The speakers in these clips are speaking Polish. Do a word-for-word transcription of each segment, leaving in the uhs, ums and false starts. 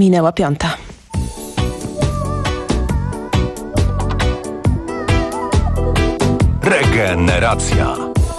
Minęła piąta. Regeneracja.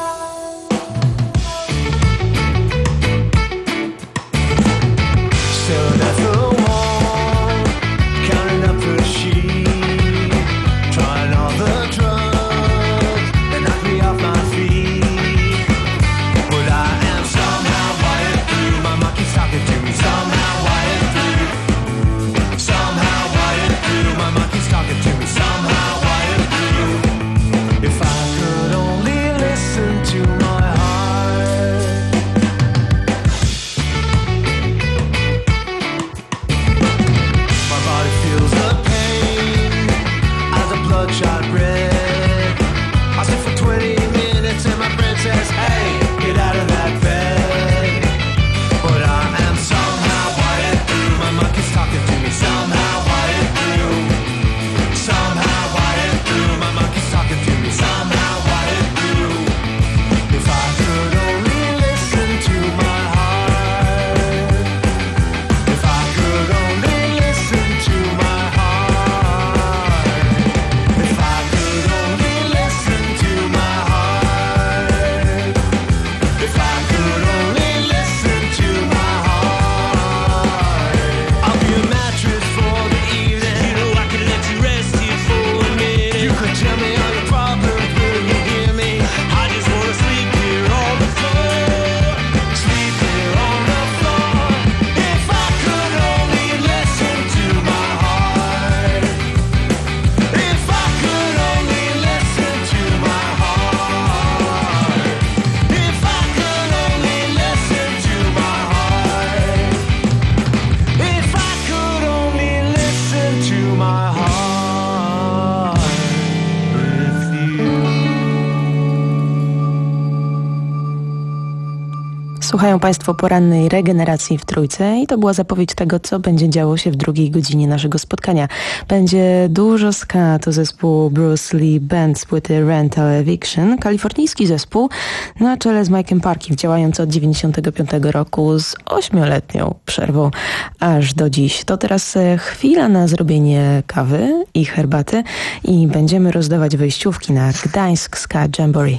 Słuchają Państwo porannej regeneracji w Trójce i to była zapowiedź tego, co będzie działo się w drugiej godzinie naszego spotkania. Będzie dużo ska, to zespół Bruce Lee Band z płyty Rental Eviction, kalifornijski zespół na czele z Mike'em Parkiem, działający od dziewięćdziesiątego piątego roku z ośmioletnią przerwą aż do dziś. To teraz chwila na zrobienie kawy i herbaty i będziemy rozdawać wejściówki na Gdańsk Ska Jamboree.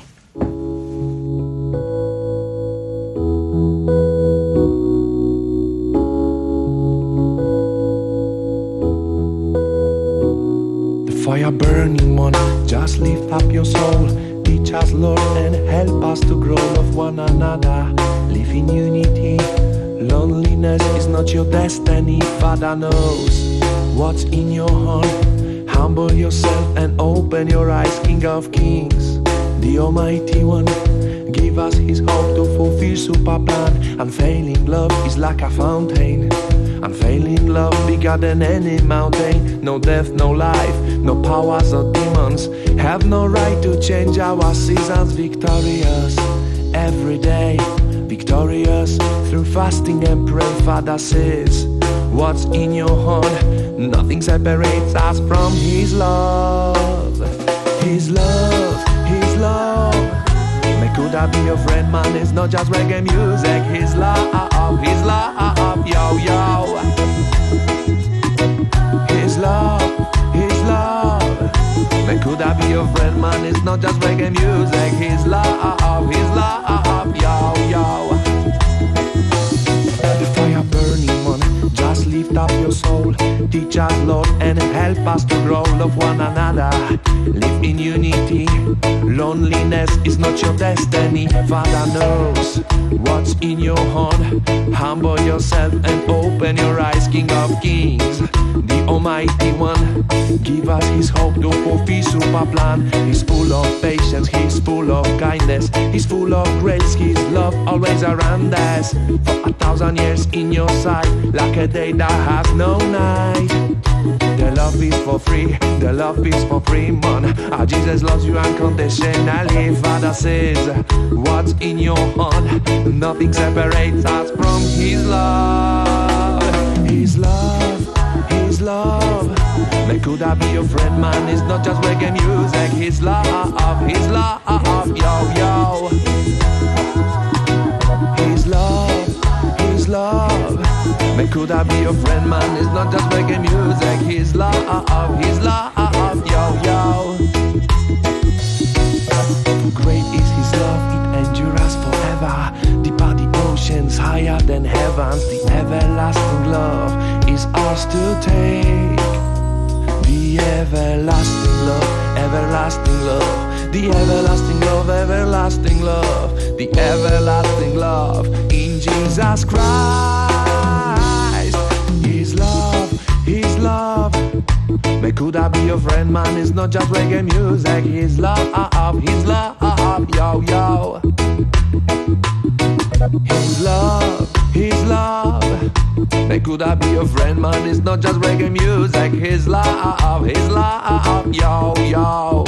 Fire burning one, just lift up your soul. Teach us, Lord, and help us to grow love one another. Live in unity. Loneliness is not your destiny. Father knows what's in your heart. Humble yourself and open your eyes, King of Kings, the Almighty One. Give us His hope to fulfill super plan. Unfailing love is like a fountain. Unfailing love bigger than any mountain. No death, no life, no powers or demons have no right to change our seasons. Victorious every day, victorious through fasting and prayer. Father says, what's in your heart? Nothing separates us from His love. His love, His love. May could I be your friend, man? It's not just reggae music. His love, His love, yo, yo. His love, His love. May could I be your friend, man? It's not just reggae music. His love, His love, yo, yo. The fire burning one, just lift up your soul. Teach us, Lord, and help us to grow, love one another. Live in unity. Loneliness is not your destiny. Father knows what's in your heart. Humble yourself and open your eyes, King of Kings, the Almighty One. Give us His hope to fulfill super plan. He's full of patience, He's full of kindness, He's full of grace, His love always around us. For a thousand years in your sight, like a day that has no night. The love is for free, the love is for free, man. Our Jesus loves you unconditionally. Father says, what's in your heart? Nothing separates us from His love. His love, His love. May could I be your friend, man? It's not just reggae music. His love, His love, yo, yo. His love, His love. May Could I be your friend, man? It's not just reggae music. His love, his love, yo, yo. Great is his love, it endures forever. Deep are the oceans, higher than heavens. The everlasting love is ours to take. The everlasting love, everlasting love. The everlasting love, everlasting love. The everlasting love in Jesus Christ. His love, his love. May could I be your friend, man? It's not just reggae music. His love, his love, yo, yo. His love, his love. May could I be your friend, man? It's not just reggae music. His love, his love, yo, yo.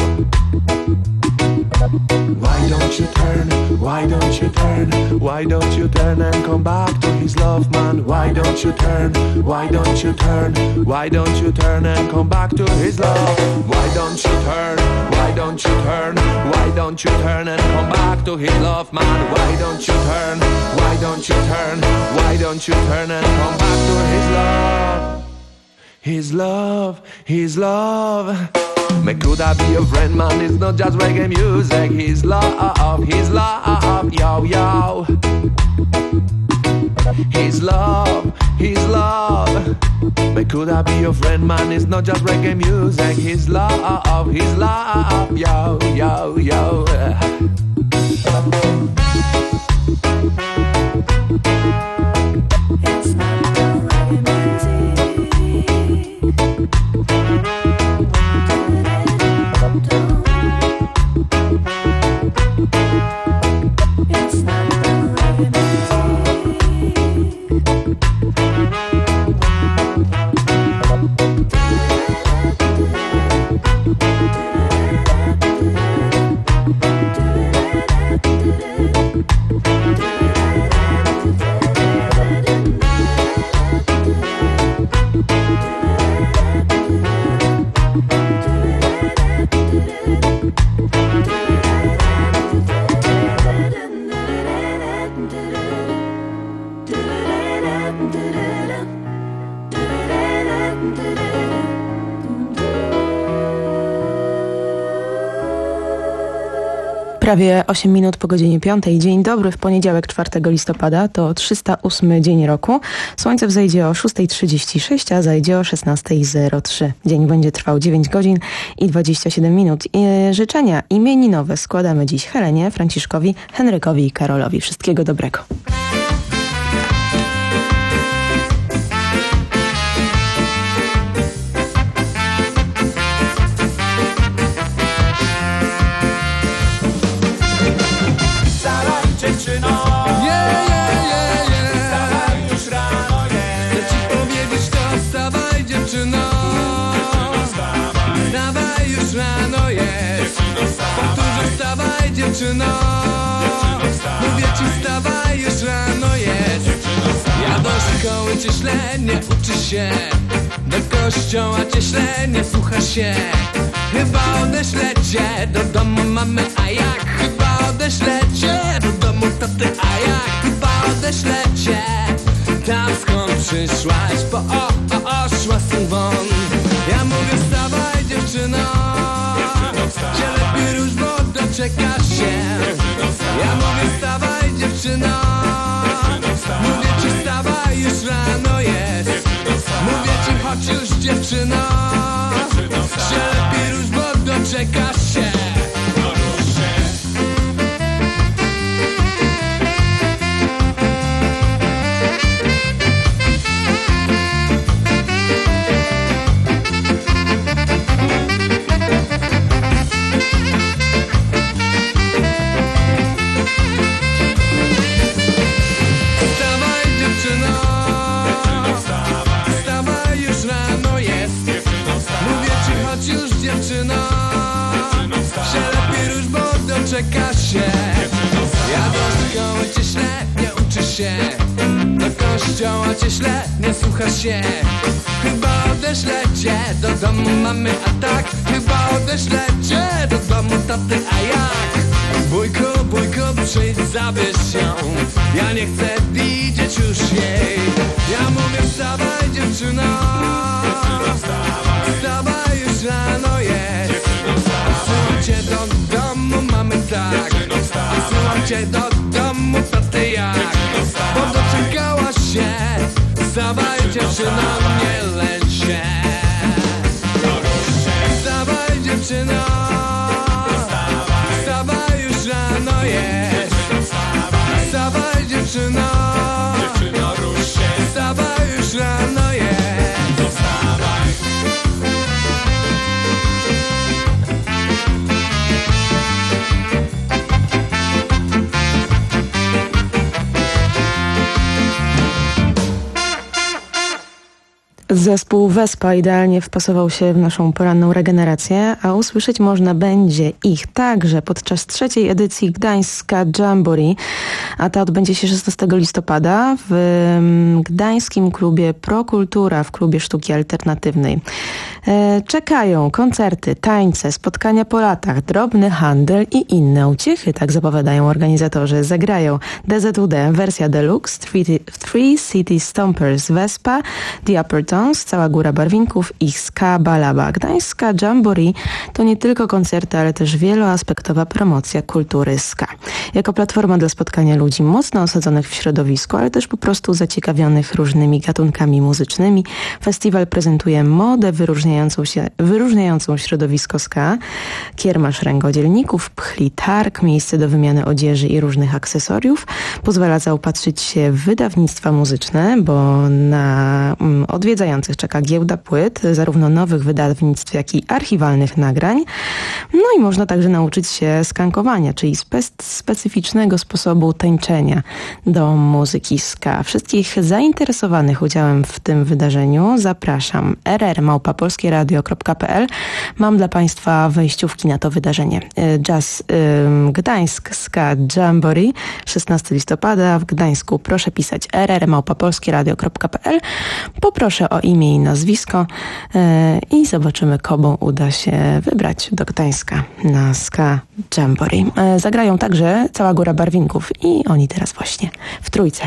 Why don't you turn, why don't you turn, why don't you turn and come back to his love, man? Why don't you turn, why don't you turn, why don't you turn and come back to his love? Why don't you turn, why don't you turn, why don't you turn and come back to his love, man? Why don't you turn, why don't you turn, why don't you turn and come back to his love? His love, his love. May could I be your friend, man? It's not just reggae music. His love, his love, yo, yo. His love, his love. May could I be your friend, man? It's not just reggae music. His love, his love, yo, yo, yo. It's not reggae music. Prawie osiem minut po godzinie piątej. Dzień dobry w poniedziałek czwartego listopada. To trzysta ósmy dzień roku. Słońce wzejdzie o szósta trzydzieści sześć, a zajdzie o szesnasta zero trzy. Dzień będzie trwał dziewięć godzin i dwadzieścia siedem minut. I życzenia imieninowe składamy dziś Helenie, Franciszkowi, Henrykowi i Karolowi. Wszystkiego dobrego. Dziewczyno, mówię ci, wstawaj, już rano jest. Ja do szkoły cię ślę, nie uczy się. Do kościoła cię ślę, nie słucha się. Chyba odeślę cię do domu mamy, a jak? Chyba odeślę cię do domu taty, a jak? Chyba odeślę cię tam, skąd przyszłaś, bo o, o, oszła syn won. Ja mówię, wstawaj, dziewczyno, że lepiej róż, bo doczekasz się. Ja mówię, wstawaj, dziewczyno, mówię ci, wstawaj, już rano jest. Mówię ci, chodź już, dziewczyno, że lepiej róż, bo doczekasz się. Czekasz się. Ja do szkoły cię ślę, nie uczysz się. Do kościoła cię ślę, nie słuchasz się. Chyba odeślę cię do domu mamy, a tak. Chyba odeślę cię do domu taty, a jak? Bójko, bójko, przyjdź, zabierz ją. Ja nie chcę widzieć już jej. Ja mówię, dziewczyno, nie lęk się. Wstawaj dziewczyno, wstawaj, już rano jest. Wstawaj dziewczyno, wstawaj, już rano jest. Zespół Wespa idealnie wpasował się w naszą poranną regenerację, a usłyszeć można będzie ich także podczas trzeciej edycji Gdańska Jamboree, a ta odbędzie się szesnastego listopada w gdańskim klubie Prokultura w klubie sztuki alternatywnej. Czekają koncerty, tańce, spotkania po latach, drobny handel i inne uciechy, tak zapowiadają organizatorzy. Zagrają D Z U D, wersja deluxe, Three City Stompers, Wespa, The Upper Tones, Cała Góra Barwinków i Ska Balaba. Gdańska Jamboree to nie tylko koncerty, ale też wieloaspektowa promocja kultury ska. Jako platforma dla spotkania ludzi mocno osadzonych w środowisku, ale też po prostu zaciekawionych różnymi gatunkami muzycznymi, festiwal prezentuje modę wyróżniającą się, wyróżniającą środowisko ska, kiermasz rękodzielników, pchli targ, miejsce do wymiany odzieży i różnych akcesoriów. Pozwala zaopatrzyć się w wydawnictwa muzyczne, bo na mm, odwiedzających czeka giełda płyt, zarówno nowych wydawnictw, jak i archiwalnych nagrań. No i można także nauczyć się skankowania, czyli spe- specyficznego sposobu tańczenia do muzyki ska. Wszystkich zainteresowanych udziałem w tym wydarzeniu zapraszam. r r małpa polskie radio kropka p l. Mam dla Państwa wejściówki na to wydarzenie. Jazz ym, Gdańsk Ska Jamboree szesnastego listopada w Gdańsku. Proszę pisać r r małpa polskie radio kropka p l. Poproszę o imię i nazwisko yy, i zobaczymy, komu uda się wybrać do Gdańska na Ska Jamboree. Yy, zagrają także Cała Góra Barwinków i oni teraz właśnie w trójce.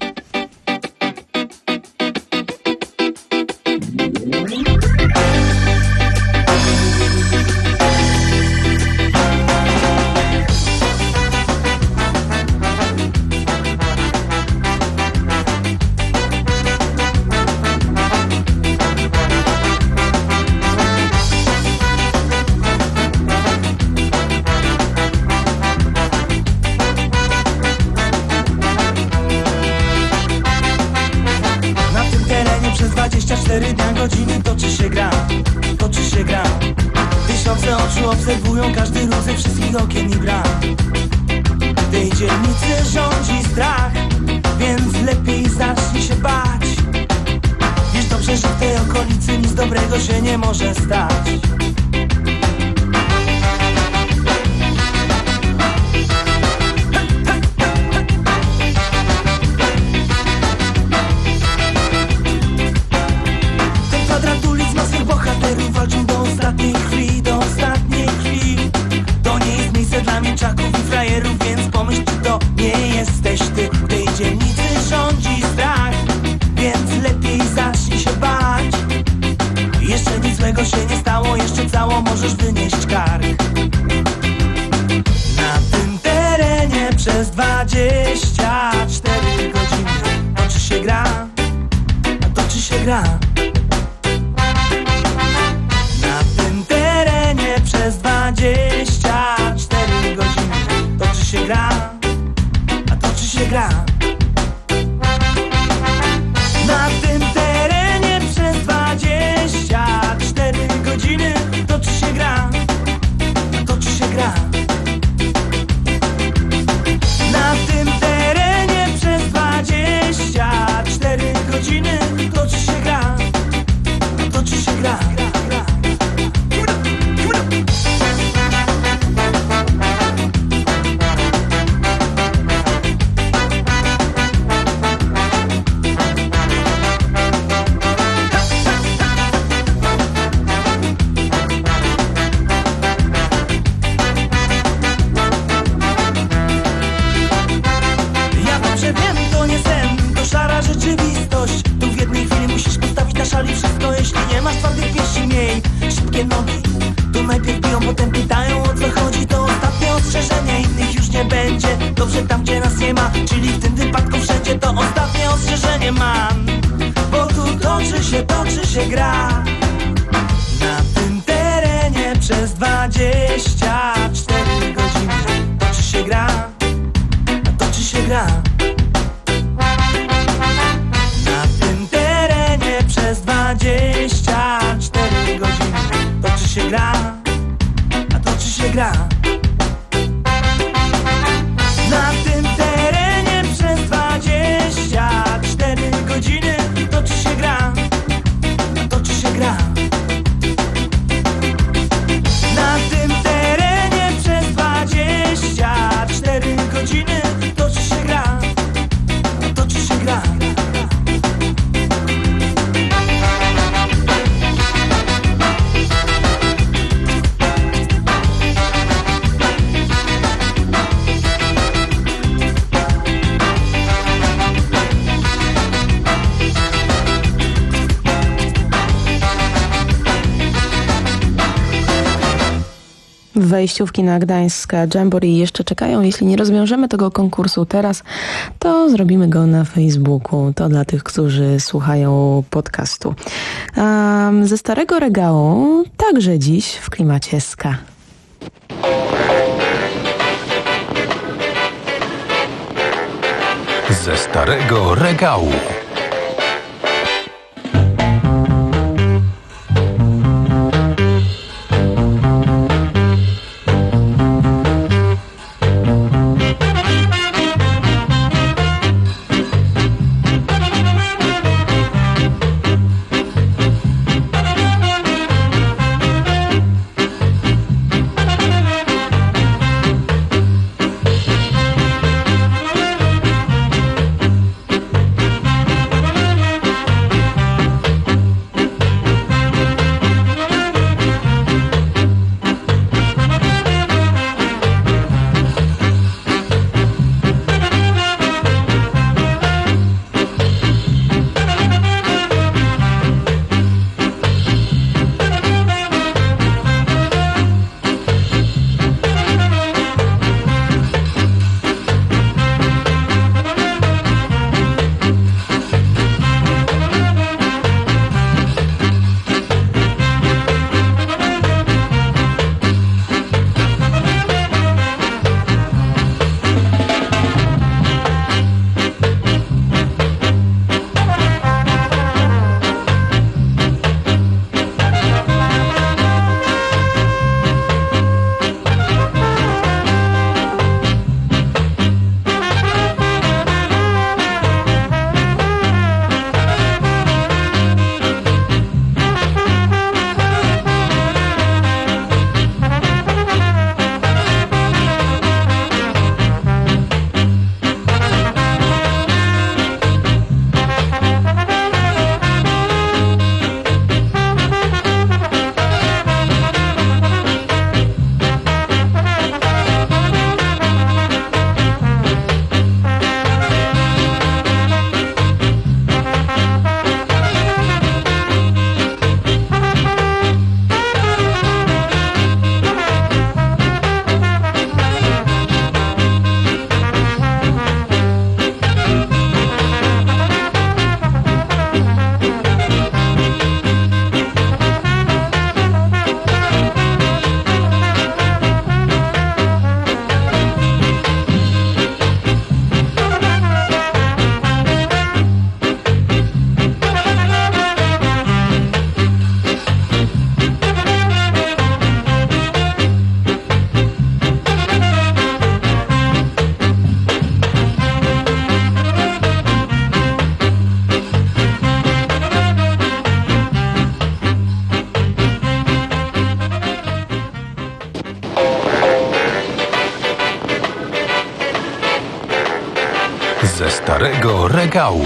Obserwują każdy ruch ze wszystkich okien i bram. W tej dzielnicy rządzi strach, więc lepiej zacznij się bać. Wiesz dobrze, że w tej okolicy nic dobrego się nie może stać. Ten kwadrat ulic ma swych bohaterów, walczą do ostatniej chwili, do ostatniej chwili. To nie jest miejsce dla mięczaków i frajerów, więc pomyśl, czy to nie jesteś ty. W tej dzielnicy rządzi strach, więc lepiej zacznij się bać. Jeszcze nic złego się nie stało, jeszcze cało możesz wynieść kark. Na tym terenie przez dwadzieścia cztery godziny toczy się gra, a toczy się gra. Na tym terenie przez dwadzieścia cztery godziny toczy się gra, a toczy się gra. Na tym terenie przez dwadzieścia cztery godziny toczy się gra, a toczy się gra. Na tym terenie przez dwadzieścia cztery godziny toczy się gra, a toczy się gra. Dobrze tam, gdzie nas nie ma, czyli w tym wypadku wszędzie to ostatnie ostrzeżenie mam. Bo tu toczy się, toczy się gra. Na tym terenie przez dwadzieścia cztery godziny toczy się gra, toczy się gra. Na tym terenie przez dwadzieścia cztery godziny toczy się gra, a toczy się gra. Na tym terenie przez dwadzieścia cztery godziny toczy się gra, toczy się gra. Na tym terenie przez dwadzieścia cztery godziny toczy się gra, toczy się gra. Wejściówki na Gdańska Jamboree jeszcze czekają. Jeśli nie rozwiążemy tego konkursu teraz, to zrobimy go na Facebooku. To dla tych, którzy słuchają podcastu. Um, ze starego regału także dziś w klimacie ska. Ze starego regału. Ze starego regału.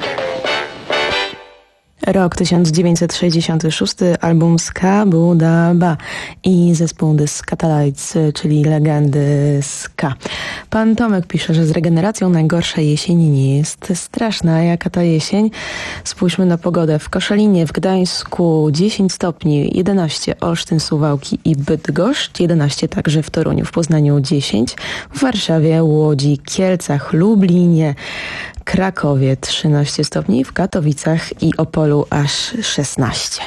Rok tysiąc dziewięćset sześćdziesiąty szósty, album Ska Buda Ba i zespół The Skatalites, czyli legendy ska. Pan Tomek pisze, że z regeneracją najgorsza jesień nie jest straszna. Jaka ta jesień? Spójrzmy na pogodę. W Koszalinie, w Gdańsku dziesięć stopni, jedenaście Olsztyn, Suwałki i Bydgoszcz, jedenaście także w Toruniu, w Poznaniu dziesięć, w Warszawie, Łodzi, Kielcach, Lublinie, Krakowie trzynaście stopni, w Katowicach i Opolu aż szesnaście.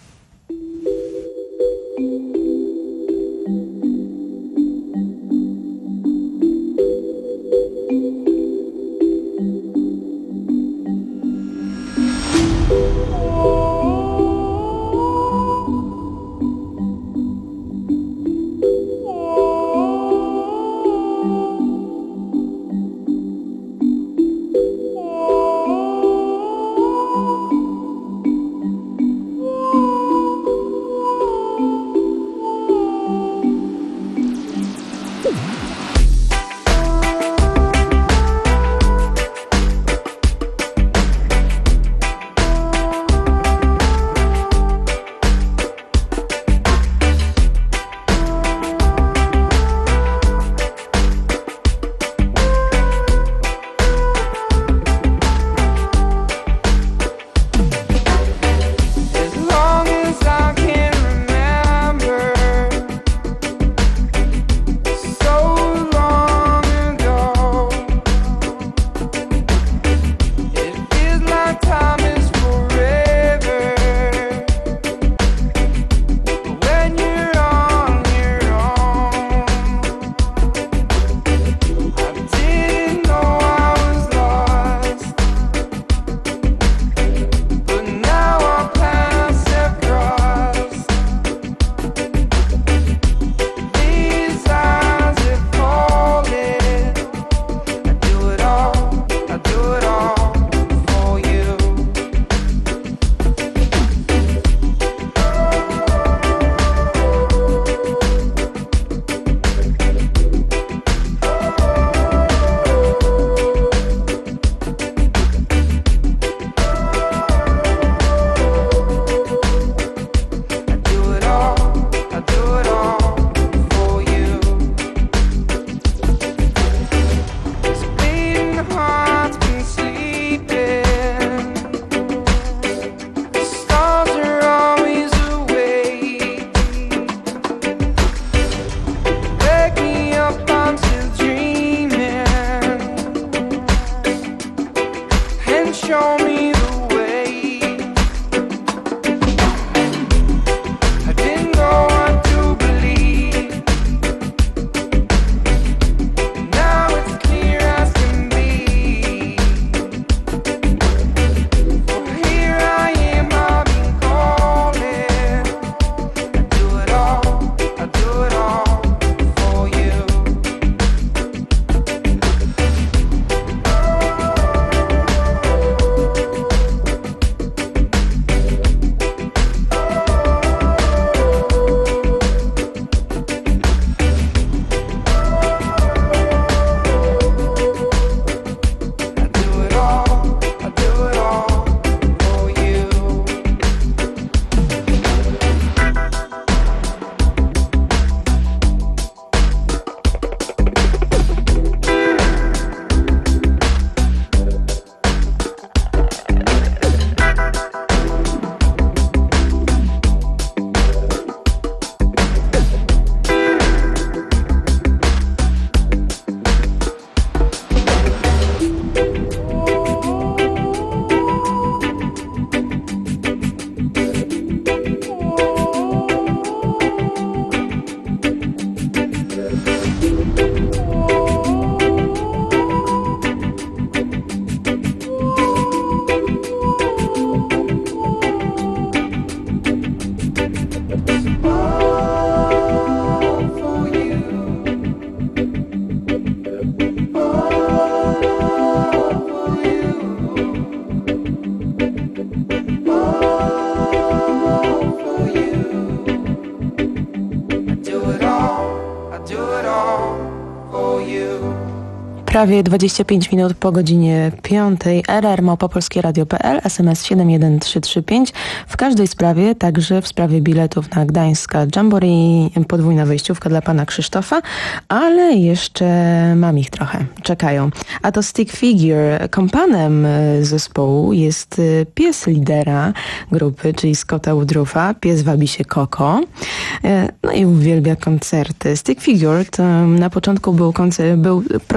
Prawie dwadzieścia pięć minut po godzinie piątej. R R małpa polskie radio kropka p l, S M S siedem jeden trzy trzy pięć. W każdej sprawie, także w sprawie biletów na Gdańska Jamboree, podwójna wejściówka dla pana Krzysztofa, ale jeszcze mam ich trochę. Czekają. A to Stick Figure. Kompanem zespołu jest pies lidera grupy, czyli Scotta Woodruffa. Pies wabi się Koko. No i uwielbia koncerty. Stick Figure to na początku był, koncer- był projektem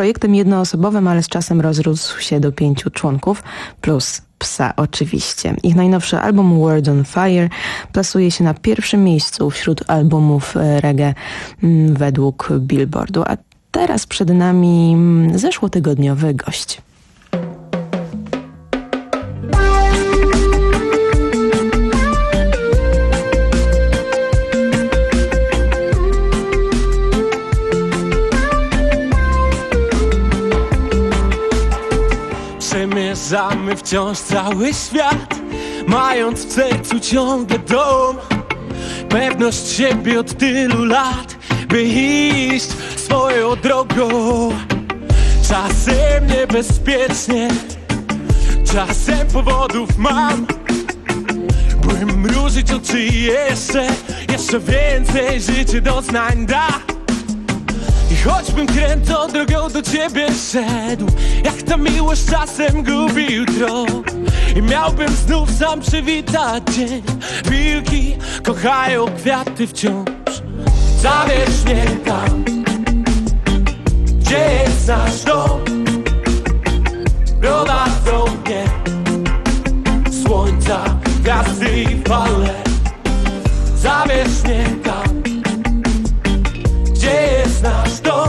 jednoosobowym, ale z czasem rozrósł się do pięciu członków, plus psa oczywiście. Ich najnowszy album World on Fire plasuje się na pierwszym miejscu wśród albumów reggae według Billboardu, a teraz przed nami zeszłotygodniowy gość. Przemierzamy wciąż cały świat, mając w sercu ciągle dom. Pewność siebie od tylu lat, by iść swoją drogą. Czasem niebezpiecznie, czasem powodów mam, by mrużyć oczy i jeszcze, jeszcze więcej życie doznań da. I choćbym krętą drogą do ciebie szedł, jak ta miłość czasem gubi jutro, i miałbym znów sam przywitać dzień. Wilki kochają kwiaty wciąż. Zabierz mnie tam, gdzie jest nasz dom. Prowadzą mnie słońca, gwiazdy i fale. Zabierz mnie tam, gdzie jest nasz dom.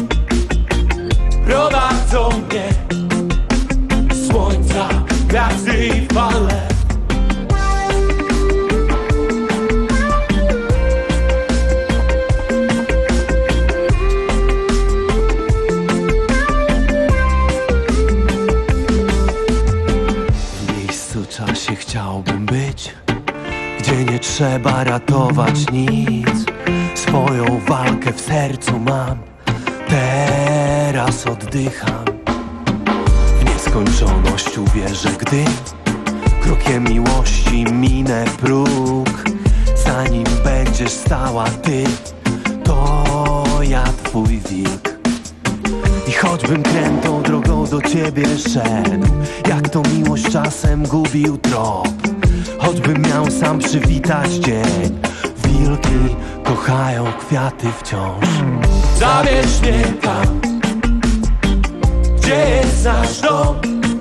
Prowadzą mnie słońca, gwiazdy i fale. W miejscu, czasie chciałbym być, gdzie nie trzeba ratować nic. Swoją walkę w sercu mam, teraz oddycham. W nieskończoność uwierzę, gdy krokiem miłości minę próg. Zanim będziesz stała ty, to ja twój wilk. I choćbym krętą drogą do ciebie szedł, jak to miłość czasem gubił trop, choćbym miał sam przywitać dzień. Wilki kochają kwiaty wciąż. Zabierz mnie tam, gdzie jest nasz dom.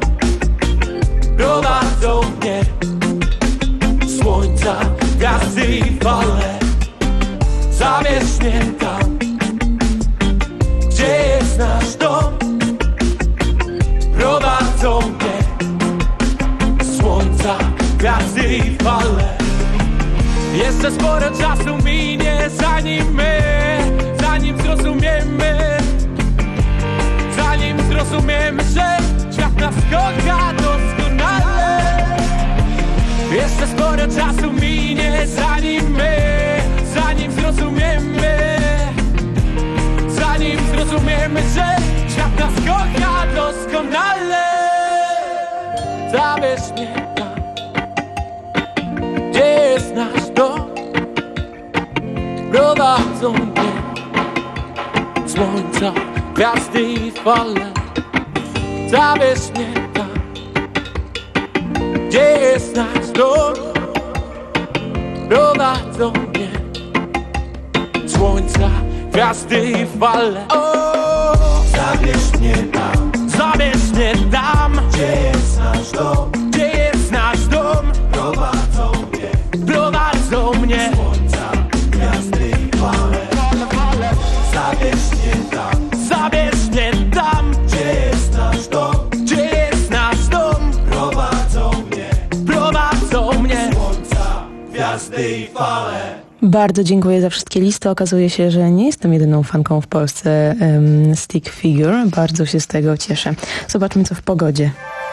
Prowadzą mnie słońca, gwiazdy i fale. Zabierz mnie tam, gdzie jest nasz dom. Prowadzą mnie słońca, gwiazdy i fale. Jeszcze sporo czasu minie, zanim my, zanim zrozumiemy, zanim zrozumiemy, że świat nas kocha doskonale. Jeszcze sporo czasu minie, zanim my, zanim zrozumiemy, zanim zrozumiemy, że świat nas kocha doskonale. Zabierz mnie tam, gdzie jest nasz dom. Prowadzą mnie słońca, gwiazdy i fale. Zabierz mnie tam, gdzie jest nasz dom. Prowadzą mnie słońca, gwiazdy i fale. O, zabierz mnie tam, zabierz mnie tam, gdzie jest nasz dom. Gdzie jest nasz dom. Prowadzą mnie, prowadzą mnie słońca, gwiazdy i fale. Zabierz mnie tam, zabierz mnie tam, gdzie jest nasz dom. Gdzie jest nasz dom. Prowadzą mnie, prowadzą mnie słońca, gwiazdy i fale. Bardzo dziękuję za wszystkie listy. Okazuje się, że nie jestem jedyną fanką w Polsce um, Stick Figure. Bardzo się z tego cieszę. Zobaczmy, co w pogodzie.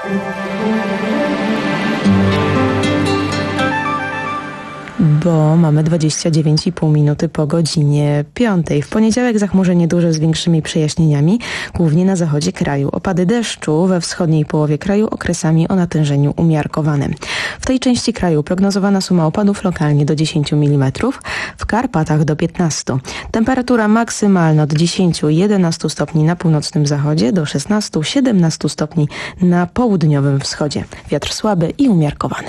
Bo mamy dwadzieścia dziewięć i pół minuty po godzinie piątej. W poniedziałek zachmurzenie duże z większymi przejaśnieniami, głównie na zachodzie kraju. Opady deszczu we wschodniej połowie kraju okresami o natężeniu umiarkowanym. W tej części kraju prognozowana suma opadów lokalnie do dziesięć milimetrów, w Karpatach do piętnastu. Temperatura maksymalna od dziesięć do jedenastu stopni na północnym zachodzie, do szesnastu do siedemnastu stopni na południowym wschodzie. Wiatr słaby i umiarkowany.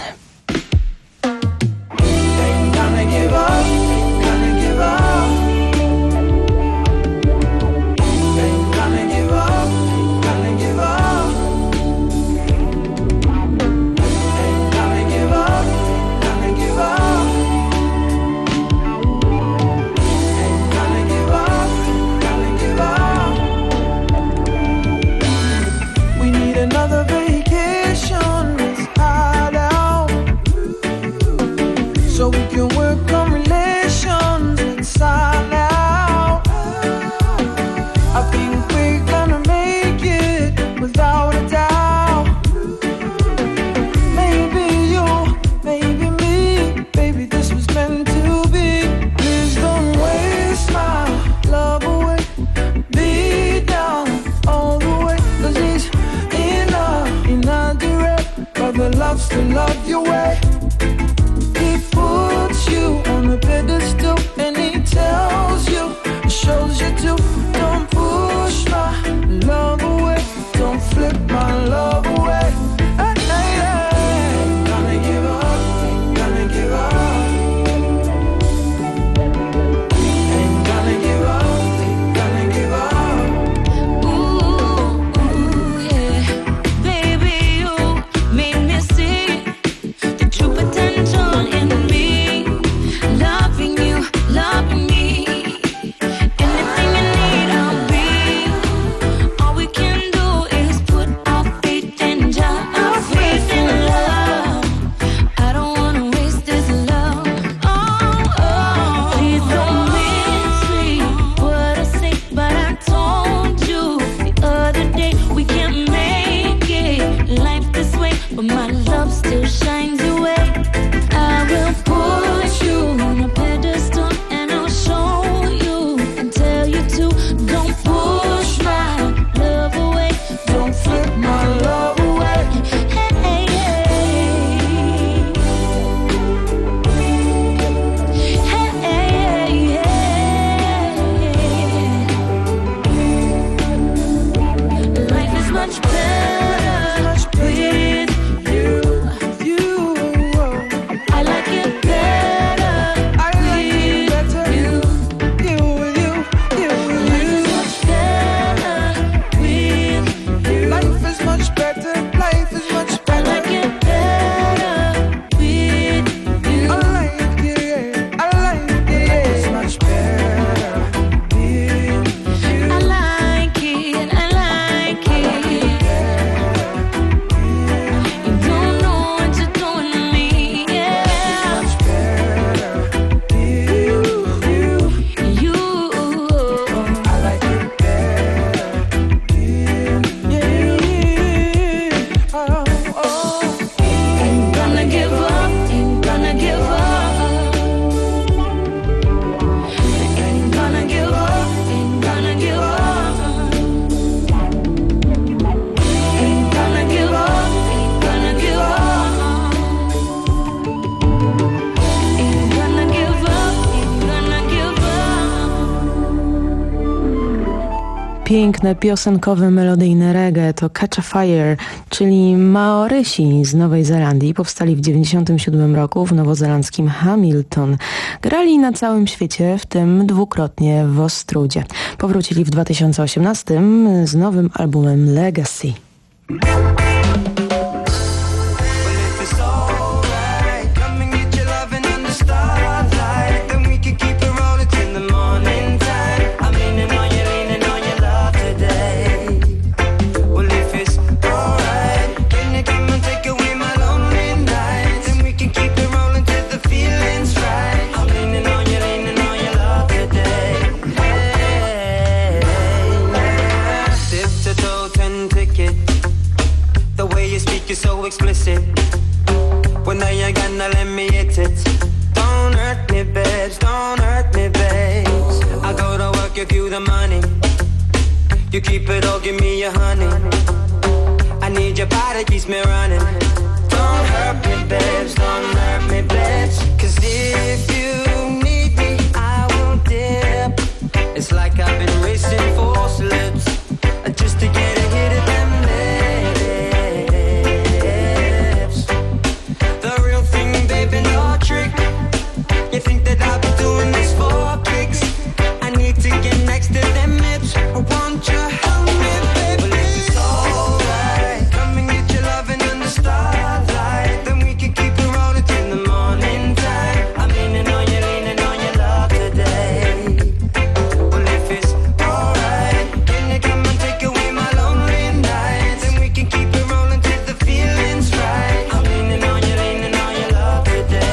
piękne, piosenkowe, melodyjne reggae to Catch a Fire, czyli Maorysi z Nowej Zelandii. Powstali w dziewięćdziesiątym siódmym roku w nowozelandzkim Hamilton. Grali na całym świecie, w tym dwukrotnie w Ostrudzie. Powrócili w dwa tysiące osiemnastym z nowym albumem Legacy. Explicit. When now you're gonna let me hit it. Don't hurt me, babes, don't hurt me, babes. I go to work, give you the money. You keep it all, give me your honey. I need your body, keeps me running. Don't hurt me, babes, don't hurt me, babes. Cause if you need me, I won't dip. It's like I've been racing for slips just to get a hit of them lips. Trick. You think that I'll be doing this for kicks? I need to get next to them hips. I want you help me, baby. Well, if it's alright, come and get your loving under starlight. Then we can keep it rolling till the morning time. I'm leaning on you, leaning on your love today. Well, if it's alright, can you come and take away my lonely nights? Then we can keep it rolling till the feeling's right. I'm leaning on you, leaning on your love today.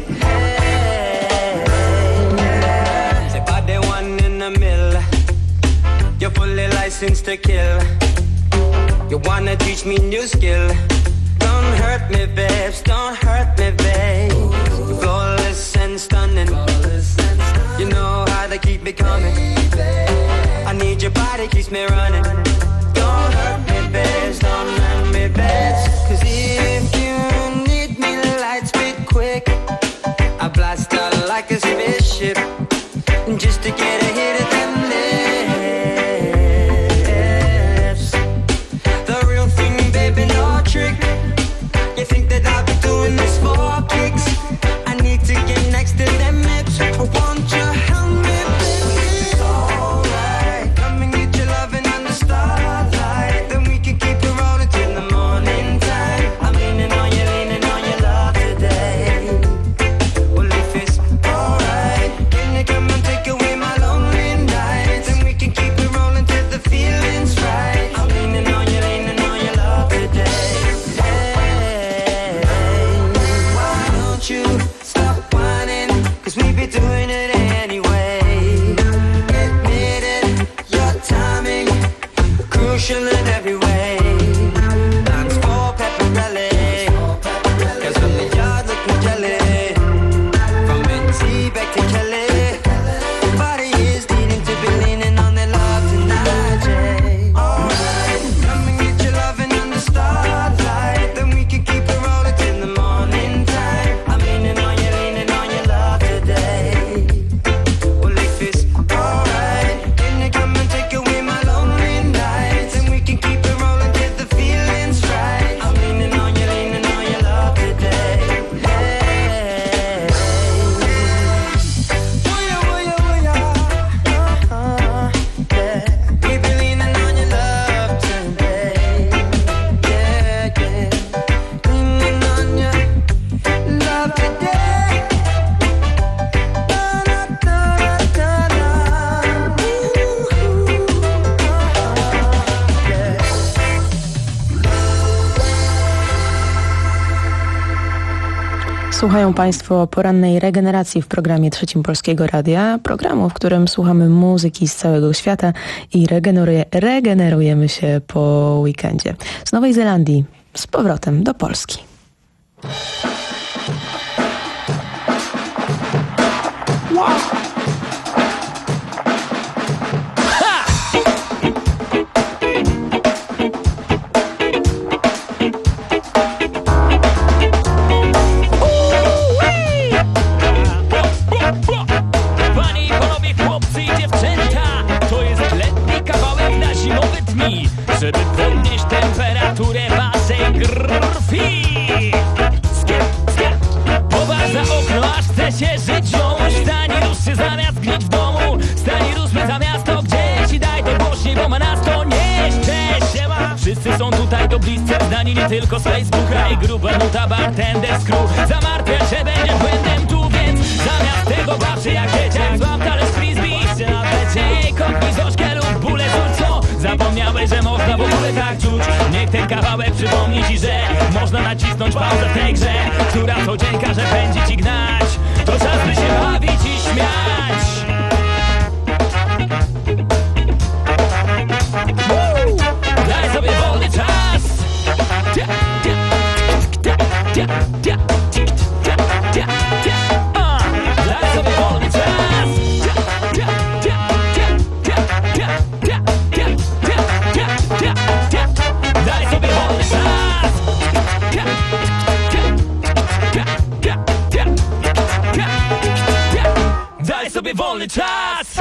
You're fully licensed to kill. You wanna teach me new skill. Don't hurt me, babes, don't hurt me, babes. Flawless and stunning. You know how to keep me coming. I need your body, keeps me running. Don't hurt me, babes, don't hurt me, babes. Cause if you need me, light speed quick. I blast out like a spaceship just to get a hit of them lips. The real thing, baby, no trick. You think that I'll be doing this for kicks? I need to get next to them hips. I want you help me, baby. It's alright, come and get your loving under starlight. Then we can keep it rolling till the morning time. I'm leaning on you, leaning on your love today. Well, if it's alright, can you come and take away my lonely nights? And we can keep it rolling till the feeling's right. I'm leaning on you, leaning on your love today. Hey, why don't you stop whining? Cause we be doing it anyway. Admit it, your timing crucial in every way. Thanks for Pepperelli. Cause from the yard looking jelly. From N T back to Kelly. Body is needing to be leaning on their love tonight, Jay. Alright, come and get your loving under starlight. Then we can keep it rolling till the morning time. I'm leaning on you, leaning on your love today. Well, if it's alright, can you come and take away my lonely nights? And we can keep it rolling till the feeling's right. I'm leaning on you, leaning on your love today. Hey, wooya, wooya, wooya. Uh-huh, yeah. We be leaning on your love today. Yeah, yeah. Leaning on your love today. Da-da-da-da-da. Ooh, uh-huh, yeah. Słuchają Państwo porannej regeneracji w programie Trzecim Polskiego Radia, programu, w którym słuchamy muzyki z całego świata i regeneruje, regenerujemy się po weekendzie. Z Nowej Zelandii z powrotem do Polski. Panie i panowie, chłopcy i dziewczęta, to jest letni kawałek na żeby podnieść temperaturę waszej krwi. Skier, skier. Popatrz za okno, aż chce się żyć ziomuś. Wstań i rusz się zamiast gnić w domu. Wstań i ruszmy za miasto gdzieś i daj to głośniej, bo ma nas to nieść. Cześć, siema. Wszyscy są tutaj to bliscy, znani nie tylko z Facebooka. I gruba nuta bartender z crew. Zamartwiać się będziesz błędem tu, więc zamiast tego baw się jak dzieciak. Złap talerz frisbee, idźcie na plecie. Ej, kopnij zośkę lub bóle czuć, co? Zapomniałeś, że można w ogóle tak czuć. Niech ten kawałek przypomni ci, że można nacisnąć pauzę w tej grze, która co dzień każe pędzić i gnać. To czas, by się bawić i śmiać. Woo! Daj sobie wolny czas. Tia, tia, tia, tia, tia, tia, tia, tia, tia. A, daj sobie wolny czas. Tia, tia, tia, tia, tia, tia, tia, tia, tia, tia, tia, tia. Daj sobie wolny czas. Tia, tia, tia, tia, tia, tia, tia. Daj sobie wolny czas.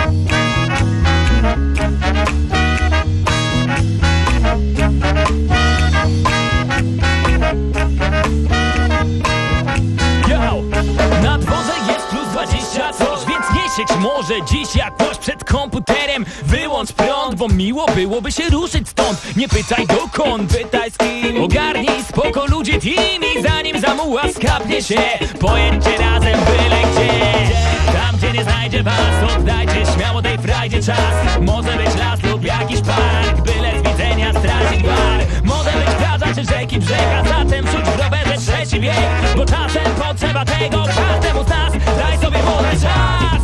Yo! Na dworze jest plus dwadzieścia coś, więc nie siedź może dziś jakoś przed komputerem. Wyłącz prąd, bo miło byłoby się ruszyć stąd. Nie pytaj dokąd, pytaj z kim. Ogarnij spoko ludzie team i zanim zamuła skapnie się, pojedźcie razem byle gdzie. Tam gdzie nie znajdzie was, oddajcie śmiało tej frajdzie czas. Może być las lub jakiś park, byle z widzenia stracić bar. Może być plaża czy rzeki brzeg, a zatem rzuć w rowerze trzeci bieg. Bo czasem potrzeba tego każdemu z nas. Daj sobie wolny czas.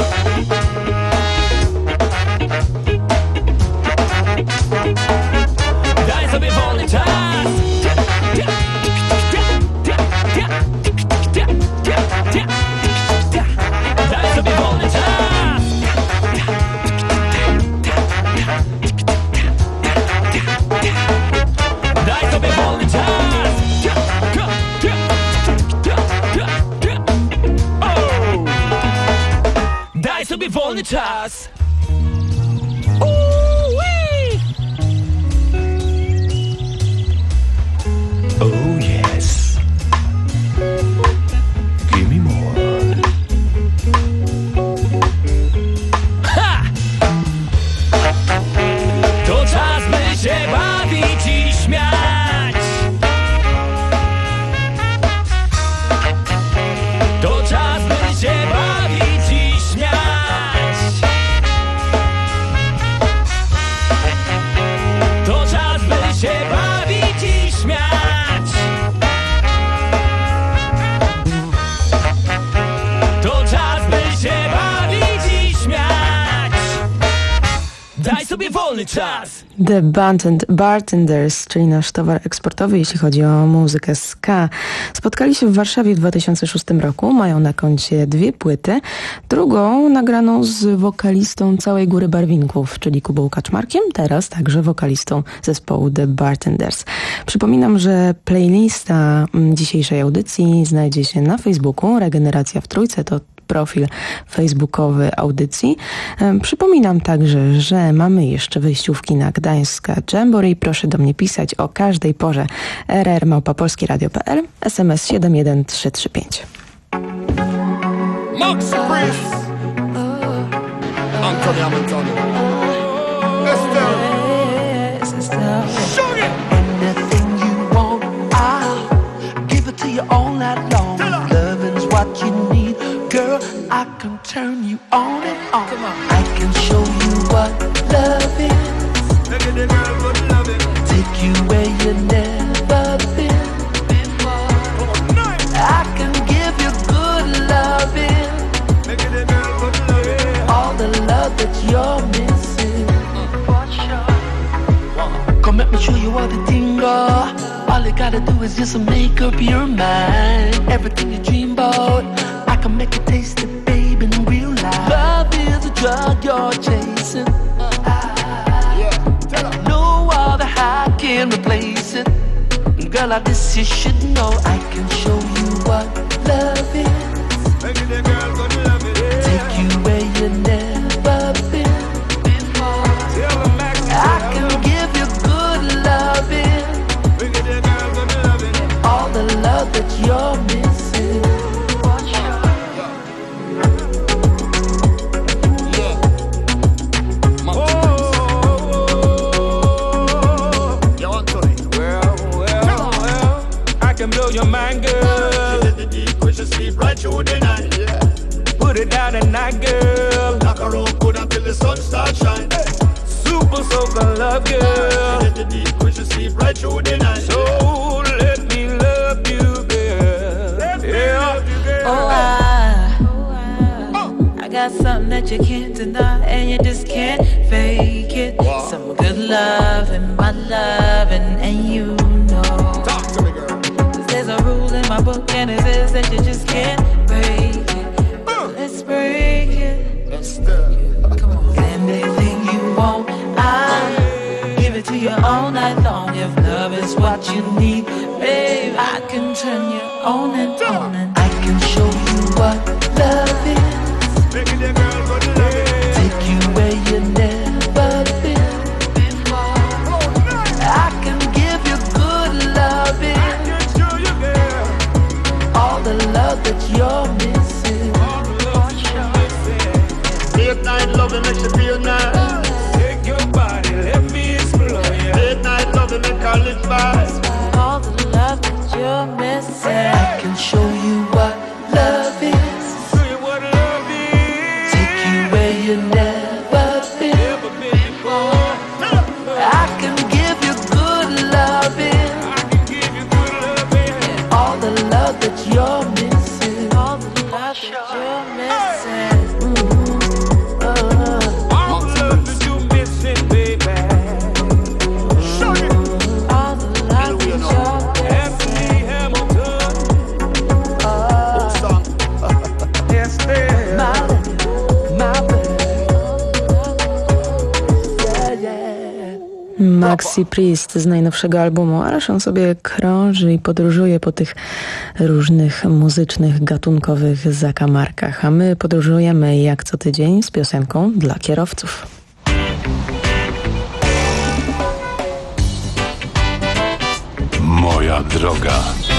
Daj sobie wolny czas. Daj sobie wolny czas. Daj sobie wolny czas. Oh! Daj sobie wolny czas. Oh yes. Give me more. Ha! To czas, by się bawić i śmiać. To czas, by się bawić i śmiać. To czas, by się bawić i śmiać. To czas, by się bawić i śmiać. Daj sobie wolny czas. The Bartenders, czyli nasz towar eksportowy, jeśli chodzi o muzykę ska. Spotkali się w Warszawie w dwa tysiące szóstym roku. Mają na koncie dwie płyty. Drugą nagraną z wokalistą całej góry barwinków, czyli Kubą Kaczmarkiem. Teraz także wokalistą zespołu The Bartenders. Przypominam, że playlista dzisiejszej audycji znajdzie się na Facebooku. Regeneracja w Trójce to profil facebookowy audycji. Przypominam także, że mamy jeszcze wyjściówki na Gdańska Jamboree. Proszę do mnie pisać o każdej porze. r r małpa polskie radio kropka p l, S M S siedem jeden trzy trzy pięć. Max Prince, Anthony Hamilton, Estelle, Sugar. Anything you want, I'll give it to you all night long. Loving's what you need, girl. I can turn you on and on. Come on. I can show you what love is. Look at the girl, good loving. Take you where you never been before. I can give you good loving. Look at the girl, good loving. All the love that you're missing. For sure. Come let me show you all the thing, all you gotta do is just make up your mind. Everything you dream about, I can make it taste it, baby, in real life. Love is a drug you're chasing. No other high can replace it. Girl, like this you should know. I can show you what love is. Look at the girl, good loving. Take you where you never been before. I can give you right girl. Knock around good until the sun starts shine. Super soaker love girl. Let the deep push you sleep right through the night. So let me love you, girl. Let me Yeah. love you, girl. Oh, I, I got something that you can't deny, and you just can't fake it. Wow. Some good love and my loving, and you know. Talk to me, girl. 'Cause there's a rule in my book, and it says that you just can't break it. Uh. Let's break it. Let's step. Come on. Anything you want, I'll give it to you all night long. If love is what you need, babe, I can turn you on and on, and I can show you what love is. Making the girl go to love it. Take you where you never been before. I can give you good loving, Can show you, girl. all the love that you're missing. Late night loving makes you feel nice. Take your body, let me explore you. Late night loving make her live fast. All the love that you're missing. I can show you what love is. Show you what love is. Take you where you never been. Never been before. I can give you good loving, I can give you good loving. all the love that you're missing. All the love that you're missing. Mm-hmm. Uh, All the love that you're missing, baby. all the love that you're Anthony Hamilton. Song. Yes, there. my my baby. Yeah, yeah. Maxi Priest z najnowszego albumu, ależ on sobie krąży i podróżuje po tych różnych muzycznych, gatunkowych zakamarkach, a my podróżujemy jak co tydzień z piosenką dla kierowców. Moja droga.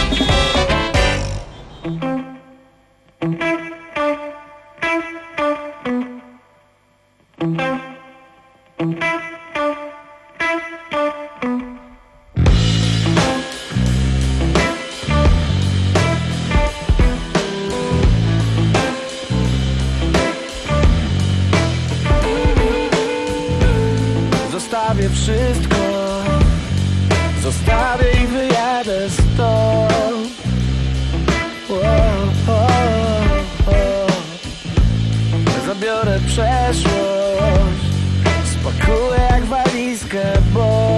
Zostawię wszystko, zostawię i wyjadę stąd. O, o, o. Zabiorę przeszłość, spakuję jak walizkę, bo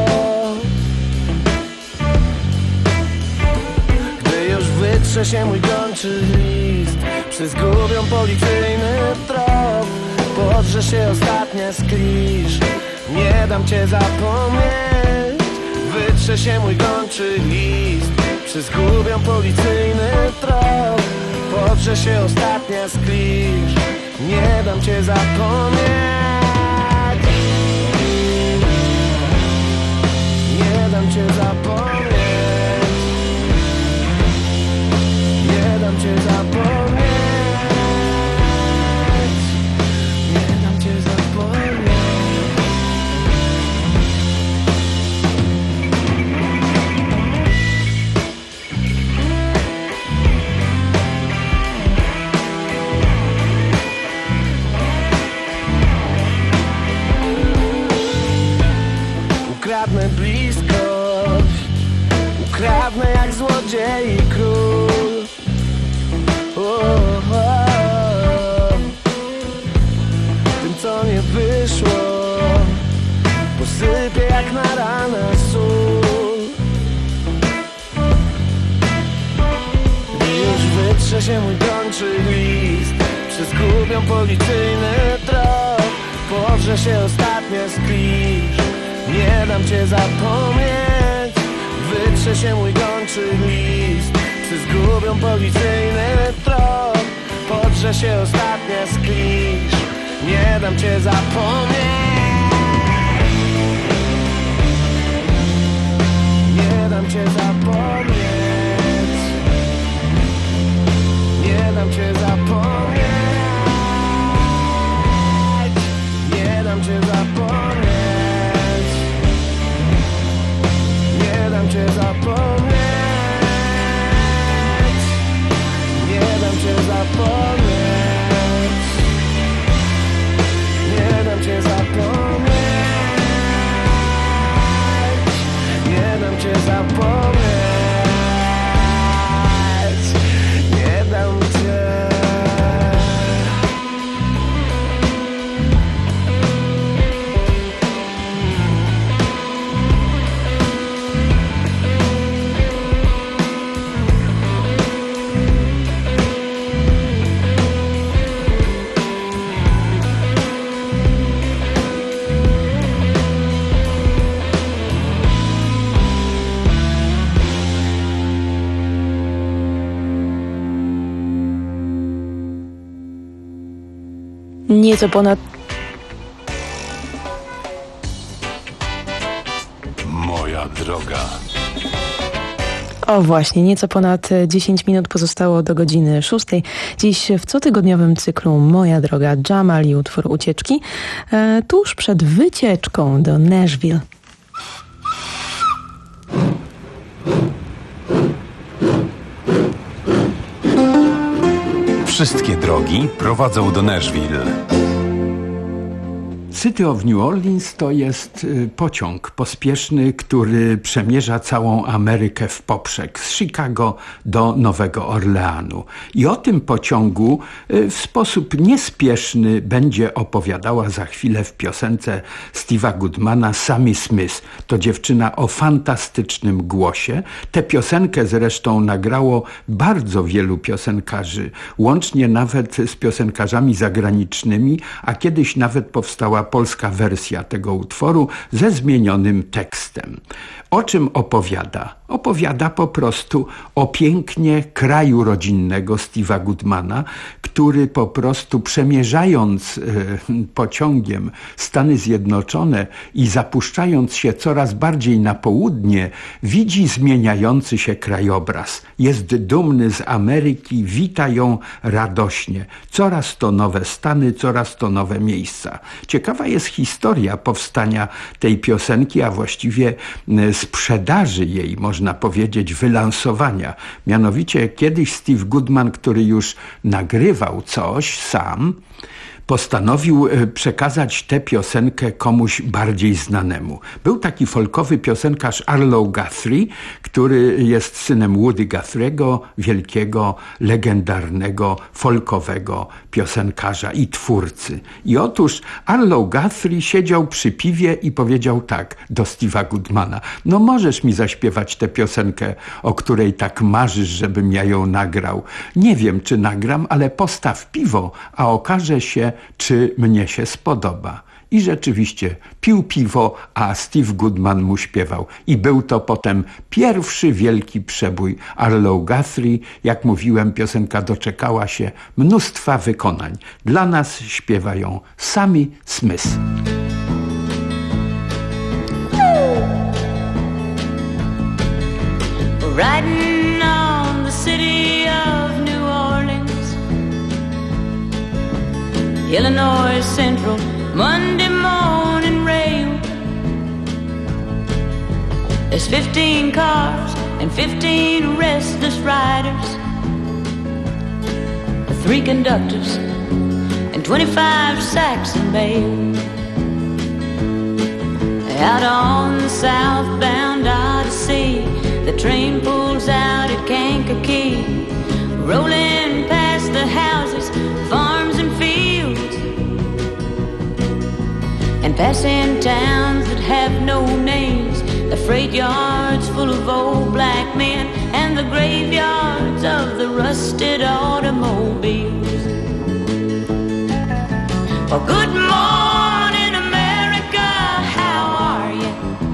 gdy już wytrze się mój kończy list, przyzgubią policyjny trop, podrze się ostatnia skliż. Nie dam cię zapomnieć, wytrze się mój gończy list, przyzgubią policyjny trop, podrze się ostatnia skliż. Nie dam cię zapomnieć, nie dam cię zapomnieć, nie dam cię zapomnieć, nie dam cię zapomnieć. Ukradnę bliskość, ukradnę jak złodziej i król. O, o, o. Tym co nie wyszło, posypię jak na ranę sól. Gdy już wytrze się mój kończy list, przyzgubią policyjny trop, podrze się ostatnia skliż. Nie dam cię zapomnieć, wytrze się mój kończy list, przyzgubią policyjny trop, podrze się ostatnia skliż. Nie dam cię zapomnieć, nie dam cię zapomnieć, nie dam cię zapomnieć, nie dam cię zapomnieć. Nie dam cię zapomnieć, nie dam cię zapomnieć, Nieco ponad... Moja droga. O właśnie, nieco ponad dziesięć minut pozostało do godziny szóstej. Dziś w cotygodniowym cyklu Moja droga Jamal i utwór Ucieczki, e, tuż przed wycieczką do Nashville. Wszystkie drogi prowadzą do Nashville. City of New Orleans to jest pociąg pospieszny, który przemierza całą Amerykę w poprzek, z Chicago do Nowego Orleanu. I o tym pociągu w sposób niespieszny będzie opowiadała za chwilę w piosence Steve'a Goodmana Sammy Smith. To dziewczyna o fantastycznym głosie. Tę piosenkę zresztą nagrało bardzo wielu piosenkarzy, łącznie nawet z piosenkarzami zagranicznymi, a kiedyś nawet powstała polska wersja tego utworu ze zmienionym tekstem. O czym opowiada? Opowiada po prostu o pięknie kraju rodzinnego Steve'a Goodmana, który po prostu przemierzając e, pociągiem Stany Zjednoczone i zapuszczając się coraz bardziej na południe, widzi zmieniający się krajobraz. Jest dumny z Ameryki, wita ją radośnie. Coraz to nowe Stany, coraz to nowe miejsca. Ciekawa jest historia powstania tej piosenki, a właściwie sprzedaży jej, można powiedzieć, wylansowania. Mianowicie kiedyś Steve Goodman, który już nagrywał coś sam, postanowił przekazać tę piosenkę komuś bardziej znanemu. Był taki folkowy piosenkarz Arlo Guthrie, który jest synem Woody Guthrie'ego, wielkiego, legendarnego, folkowego piosenkarza i twórcy. I otóż Arlo Guthrie siedział przy piwie i powiedział tak do Steve'a Goodmana: no możesz mi zaśpiewać tę piosenkę, o której tak marzysz, żebym ja ją nagrał. Nie wiem, czy nagram, ale postaw piwo, a okaże się, czy mnie się spodoba. I rzeczywiście pił piwo, a Steve Goodman mu śpiewał. I był to potem pierwszy wielki przebój Arlo Guthrie. Jak mówiłem, piosenka doczekała się mnóstwa wykonań. Dla nas śpiewają Sammy Smith. Riding on the city of New Orleans, Illinois Central, Monday morning rail. There's fifteen cars and fifteen restless riders, three conductors and twenty-five sacks and bales. Out on the southbound Odyssey, the train pulls out at Kankakee, rolling past the houses, farms and fields, and passing towns that have no names, the freight yards full of old black men, and the graveyards of the rusted automobiles. Well, good morning, America, how are you?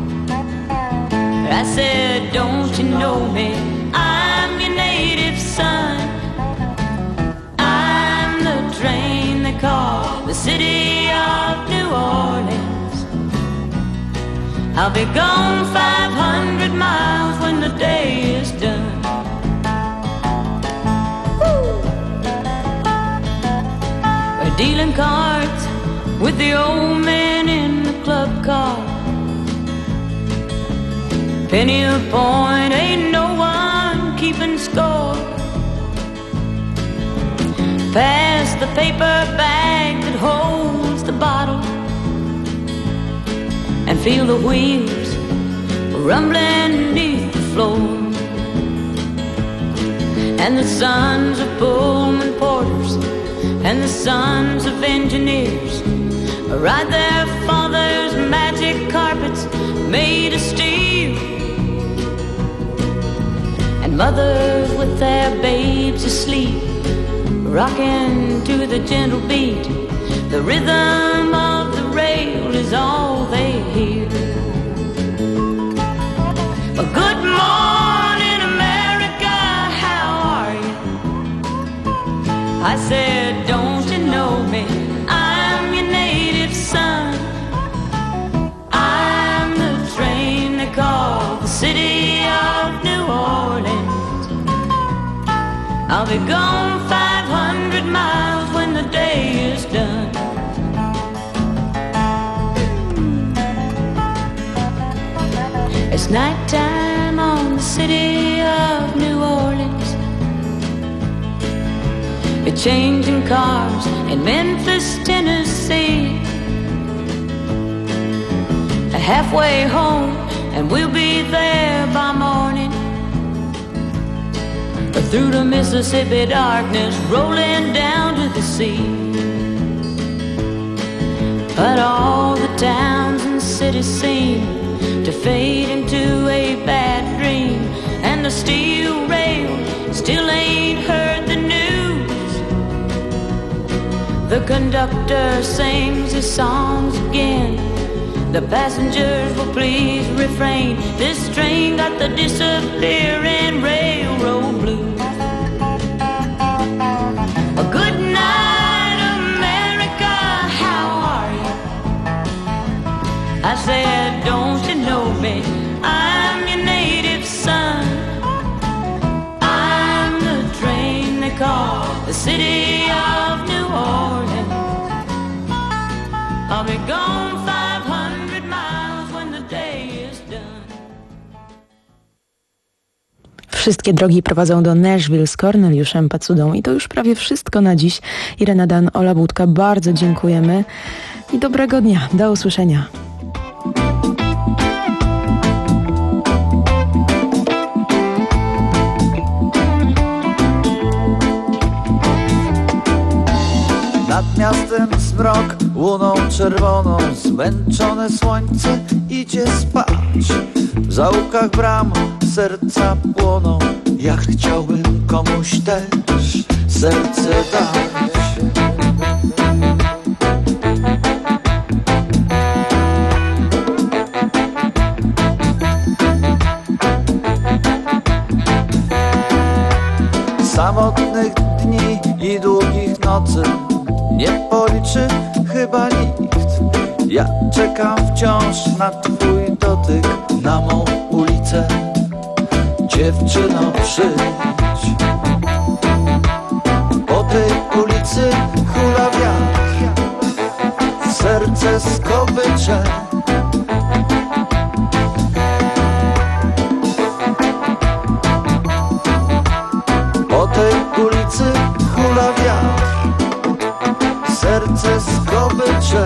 I said, don't you know me? I'm your native son. I'm the train they call the city of New Orleans. I'll be gone five hundred miles when the day is done. Woo! We're dealing cards with the old man in the club car. Penny a point, ain't no one keeping score. Pass the paper bag that holds the bottle, and feel the wheels rumbling beneath the floor. And the sons of Pullman porters and the sons of engineers ride their father's magic carpets made of steel. And mothers with their babes asleep, rocking to the gentle beat. The rhythm of the rail is all they hear. Well, good morning, America, how are you? I said, don't you know me? I'm be gone five hundred miles when the day is done. It's nighttime on the city of New Orleans. They're changing cars in Memphis, Tennessee. Halfway home, and we'll be there by morning. But through the Mississippi darkness, rolling down to the sea. But all the towns and cities seem to fade into a bad dream, and the steel rail still ain't heard the news. The conductor sings his songs again. The passengers will please refrain. This train got the disappearing railroad blues. A good night, America, how are you? I said, don't you know me? I'm your native son. I'm the train they call the city of New Orleans. I'll be gone five hundred miles when the day is done. Wszystkie drogi prowadzą do Nashville z Korneliuszem Pacudą. I to już prawie wszystko na dziś. Irena Dan, Ola Budka, bardzo dziękujemy i dobrego dnia. Do usłyszenia. Nad miastem zmrok, łuną czerwoną, zmęczone słońce idzie spać. W zaułkach bram serca płoną, ja chciałbym komuś też serce dać. Samotnych dni i długich nocy nie policzy chyba nikt. Ja czekam wciąż na twój dotyk, na mą ulicę. Dziewczyno, przyjdź. Po tej ulicy hula wiatr, serce skowycze. Po tej ulicy hula wiatr, serce skowycze.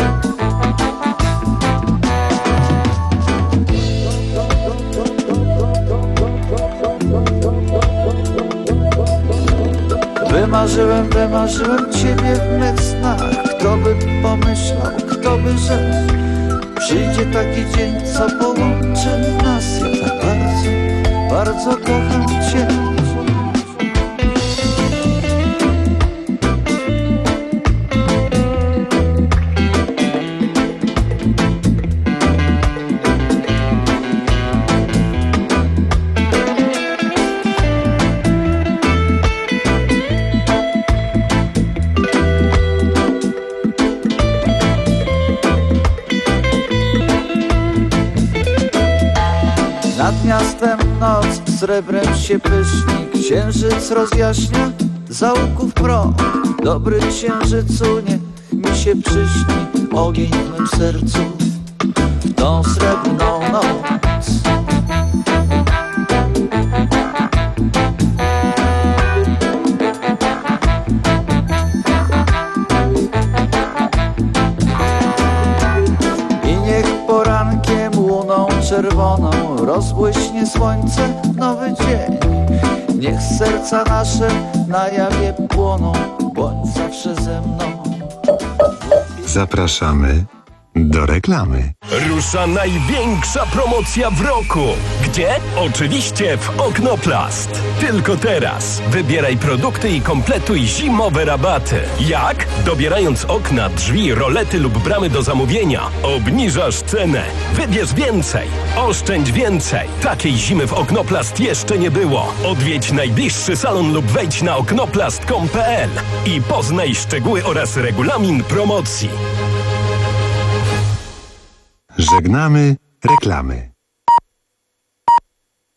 Wymarzyłem, wymarzyłem ciebie w mych snach. Kto by pomyślał, kto by rzekł, przyjdzie taki dzień, co połączy nas. Ja tak bardzo, bardzo kocham cię. Nad miastem noc srebrem się pyszni, księżyc rozjaśnia zaułków mrok. Dobry księżycu, niech mi się przyśni ogień w mym sercu w tą srebrną noc. I niech porankiem łuną czerwoną rozbłyśnie słońce, nowy dzień. Niech serca nasze na jawie płoną, bądź zawsze ze mną. Zapraszamy do reklamy. Rusza największa promocja w roku. Gdzie? Oczywiście w Oknoplast. Tylko teraz. Wybieraj produkty i kompletuj zimowe rabaty. Jak? Dobierając okna, drzwi, rolety lub bramy do zamówienia, obniżasz cenę. Wybierz więcej. Oszczędź więcej. Takiej zimy w Oknoplast jeszcze nie było. Odwiedź najbliższy salon lub wejdź na oknoplast kropka com kropka p l i poznaj szczegóły oraz regulamin promocji. Żegnamy reklamy.